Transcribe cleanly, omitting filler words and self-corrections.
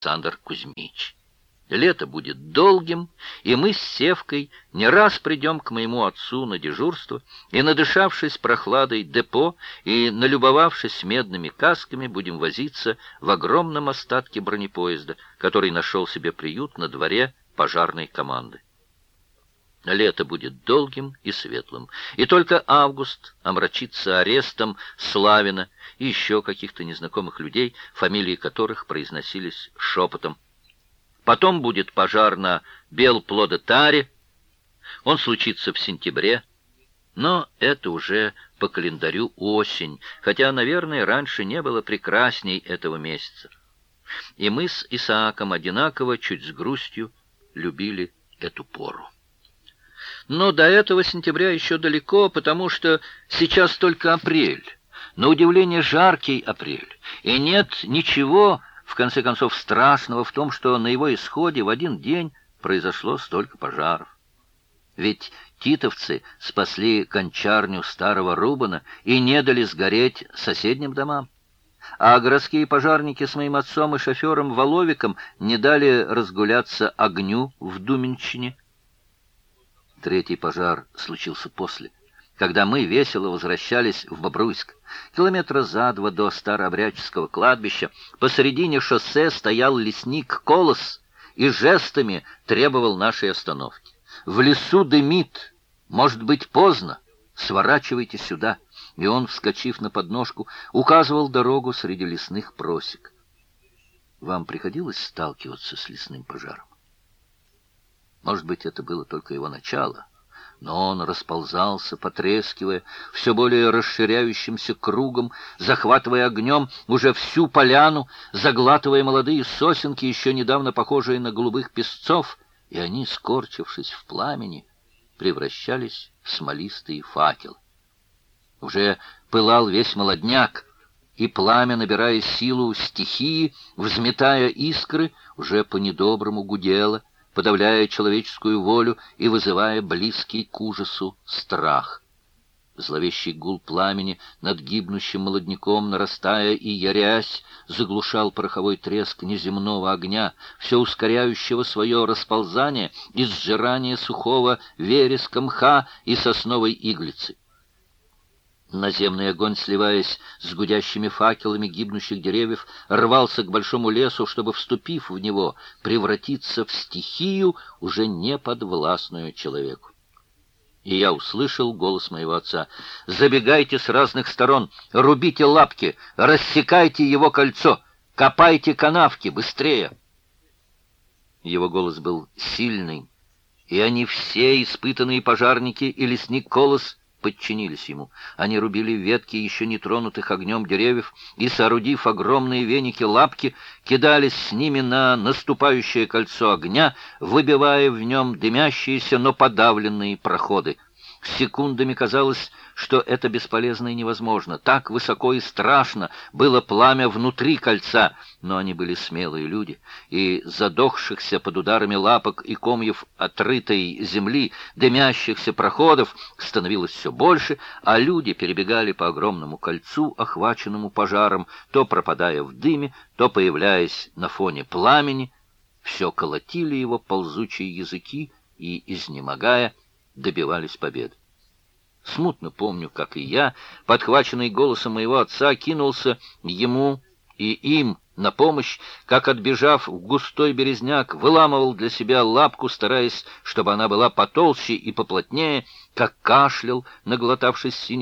Александр Кузьмич. Лето будет долгим, и мы с Севкой не раз придем к моему отцу на дежурство, и, надышавшись прохладой депо и налюбовавшись медными касками, будем возиться в огромном остатке бронепоезда, который нашел себе приют на дворе пожарной команды. Лето будет долгим и светлым, и только август омрачится арестом Славина и еще каких-то незнакомых людей, фамилии которых произносились шепотом. Потом будет пожар на Белплодотаре. Он случится в сентябре, но это уже по календарю осень, хотя, наверное, раньше не было прекрасней этого месяца. И мы с Исааком одинаково, чуть с грустью, любили эту пору. Но до этого сентября еще далеко, потому что сейчас только апрель. На удивление жаркий апрель, и нет ничего, в конце концов, страшного в том, что на его исходе в один день произошло столько пожаров. Ведь титовцы спасли кончарню старого Рубана и не дали сгореть соседним домам, а городские пожарники с моим отцом и шофером Воловиком не дали разгуляться огню в Думенщине. Третий пожар случился после, когда мы весело возвращались в Бобруйск. Километра за 2 до Старообрядческого кладбища посередине шоссе стоял лесник Колос и жестами требовал нашей остановки. «В лесу дымит, может быть поздно, сворачивайте сюда». И он, вскочив на подножку, указывал дорогу среди лесных просек. Вам приходилось сталкиваться с лесным пожаром? Может быть, это было только его начало, но он расползался, потрескивая, все более расширяющимся кругом, захватывая огнем уже всю поляну, заглатывая молодые сосенки, еще недавно похожие на голубых песцов, и они, скорчившись в пламени, превращались в смолистые факелы. Уже пылал весь молодняк, и пламя, набирая силу стихии, взметая искры, уже по-недоброму гудело, подавляя человеческую волю и вызывая близкий к ужасу страх. Зловещий гул пламени над гибнущим молодняком, нарастая и ярясь, заглушал пороховой треск неземного огня, все ускоряющего свое расползание и сжирание сухого вереска, мха и сосновой иглицы. Наземный огонь, сливаясь с гудящими факелами гибнущих деревьев, рвался к большому лесу, чтобы, вступив в него, превратиться в стихию, уже не подвластную человеку. И я услышал голос моего отца: «Забегайте с разных сторон, рубите лапки, рассекайте его кольцо, копайте канавки, быстрее!» Его голос был сильный, и они все, испытанные пожарники и лесник Колос, подчинились ему. Они рубили ветки еще не тронутых огнем деревьев и, соорудив огромные веники-лапки, кидались с ними на наступающее кольцо огня, выбивая в нем дымящиеся, но подавленные проходы. Секундами казалось, что это бесполезно и невозможно. Так высоко и страшно было пламя внутри кольца, но они были смелые люди, и задохшихся под ударами лапок и комьев отрытой земли, дымящихся проходов становилось все больше, а люди перебегали по огромному кольцу, охваченному пожаром, то пропадая в дыме, то появляясь на фоне пламени. Все колотили его ползучие языки и, изнемогая, добивались победы. Смутно помню, как и я, подхваченный голосом моего отца, кинулся ему и им на помощь, как, отбежав в густой березняк, выламывал для себя лапку, стараясь, чтобы она была потолще и поплотнее, как кашлял, наглотавшись синей